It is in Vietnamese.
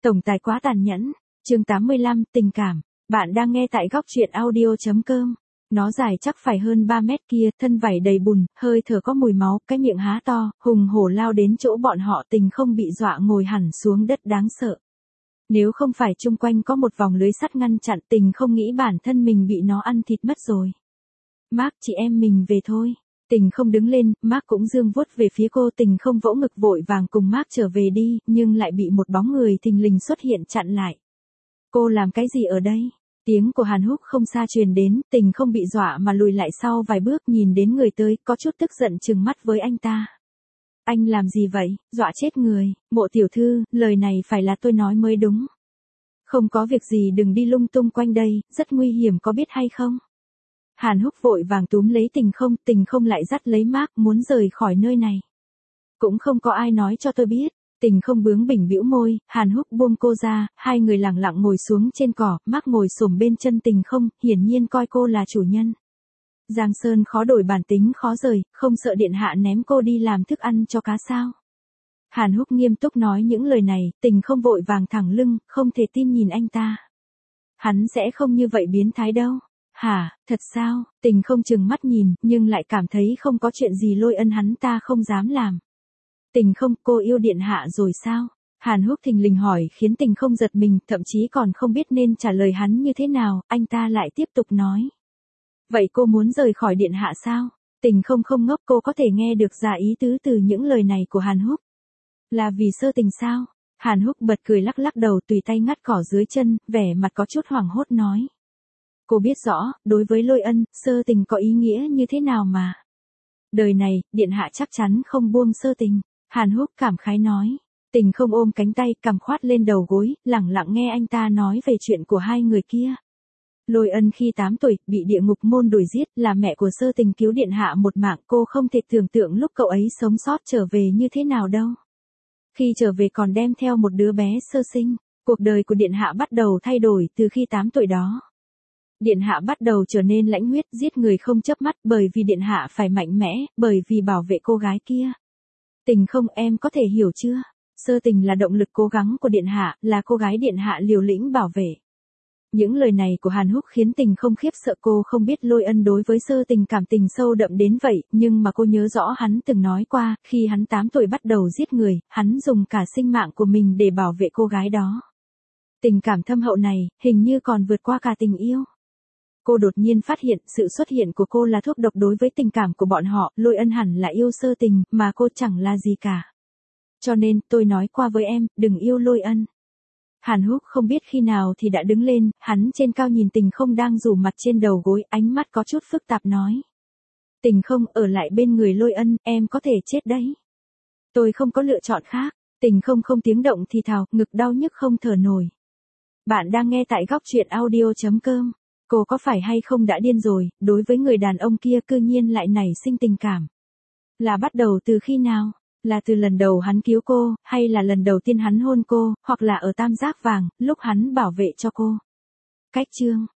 Tổng tài quá tàn nhẫn. Chương 85, tình cảm. Bạn đang nghe tại góc truyện audio.com. Nó dài chắc phải hơn 3 mét kia, thân vảy đầy bùn, hơi thở có mùi máu, cái miệng há to, hùng hổ lao đến chỗ bọn họ. Tình không bị dọa ngồi hẳn xuống đất đáng sợ. Nếu không phải chung quanh có một vòng lưới sắt ngăn chặn, Tình không nghĩ bản thân mình bị nó ăn thịt mất rồi. Mark, chị em mình về thôi. Tình không đứng lên, Mark cũng dương vuốt về phía cô. Tình không vỗ ngực vội vàng cùng Mark trở về đi, nhưng lại bị một bóng người thình lình xuất hiện chặn lại. Cô làm cái gì ở đây? Tiếng của Hàn Húc không xa truyền đến. Tình không bị dọa mà lùi lại sau vài bước, nhìn đến người tới, có chút tức giận trừng mắt với anh ta. Anh làm gì vậy, dọa chết người. Mộ tiểu thư, lời này phải là tôi nói mới đúng. Không có việc gì đừng đi lung tung quanh đây, rất nguy hiểm có biết hay không? Hàn Húc vội vàng túm lấy Tình không lại dắt lấy Mark muốn rời khỏi nơi này. Cũng không có ai nói cho tôi biết. Tình không bướng bỉnh bĩu môi, Hàn Húc buông cô ra, hai người lặng lặng ngồi xuống trên cỏ, Mark ngồi xổm bên chân Tình không, hiển nhiên coi cô là chủ nhân. Giang Sơn khó đổi bản tính khó rời, không sợ điện hạ ném cô đi làm thức ăn cho cá sao? Hàn Húc nghiêm túc nói những lời này. Tình không vội vàng thẳng lưng, không thể tin nhìn anh ta. Hắn sẽ không như vậy biến thái đâu. Hả, thật sao? Tình không chừng mắt nhìn, nhưng lại cảm thấy không có chuyện gì Lôi Ân hắn ta không dám làm. Tình không, cô yêu điện hạ rồi sao? Hàn Húc thình lình hỏi khiến Tình không giật mình, thậm chí còn không biết nên trả lời hắn như thế nào. Anh ta lại tiếp tục nói. Vậy cô muốn rời khỏi điện hạ sao? Tình không không ngốc, cô có thể nghe được ra ý tứ từ những lời này của Hàn Húc. Là vì Sơ Tình sao? Hàn Húc bật cười lắc lắc đầu, tùy tay ngắt cỏ dưới chân, vẻ mặt có chút hoảng hốt nói. Cô biết rõ, đối với Lôi Ân, Sơ Tình có ý nghĩa như thế nào mà. Đời này, điện hạ chắc chắn không buông Sơ Tình. Hàn Húc cảm khái nói. Tình không ôm cánh tay, cằm khoát lên đầu gối, lẳng lặng nghe anh ta nói về chuyện của hai người kia. Lôi Ân khi 8 tuổi, bị địa ngục môn đuổi giết, là mẹ của Sơ Tình cứu điện hạ một mạng. Cô không thể tưởng tượng lúc cậu ấy sống sót trở về như thế nào đâu. Khi trở về còn đem theo một đứa bé sơ sinh. Cuộc đời của điện hạ bắt đầu thay đổi từ khi 8 tuổi đó. Điện hạ bắt đầu trở nên lãnh huyết, giết người không chớp mắt, bởi vì điện hạ phải mạnh mẽ, bởi vì bảo vệ cô gái kia. Tình không, em có thể hiểu chưa? Sơ Tình là động lực cố gắng của điện hạ, là cô gái điện hạ liều lĩnh bảo vệ. Những lời này của Hàn Húc khiến Tình không khiếp sợ. Cô không biết Lôi Ân đối với Sơ Tình cảm tình sâu đậm đến vậy, nhưng mà cô nhớ rõ hắn từng nói qua, khi hắn 8 tuổi bắt đầu giết người, hắn dùng cả sinh mạng của mình để bảo vệ cô gái đó. Tình cảm thâm hậu này, hình như còn vượt qua cả tình yêu. Cô đột nhiên phát hiện, sự xuất hiện của cô là thuốc độc đối với tình cảm của bọn họ. Lôi Ân hẳn là yêu Sơ Tình, mà cô chẳng là gì cả. Cho nên, tôi nói qua với em, đừng yêu Lôi Ân. Hàn Húc không biết khi nào thì đã đứng lên, hắn trên cao nhìn Tình không đang rủ mặt trên đầu gối, ánh mắt có chút phức tạp nói. Tình không, ở lại bên người Lôi Ân, em có thể chết đấy. Tôi không có lựa chọn khác. Tình không không tiếng động thì thào, ngực đau nhức không thở nổi. Bạn đang nghe tại góc truyện audio.com. Cô có phải hay không đã điên rồi, đối với người đàn ông kia cư nhiên lại nảy sinh tình cảm. Là bắt đầu từ khi nào? Là từ lần đầu hắn cứu cô, hay là lần đầu tiên hắn hôn cô, hoặc là ở tam giác vàng, lúc hắn bảo vệ cho cô? Cách chương.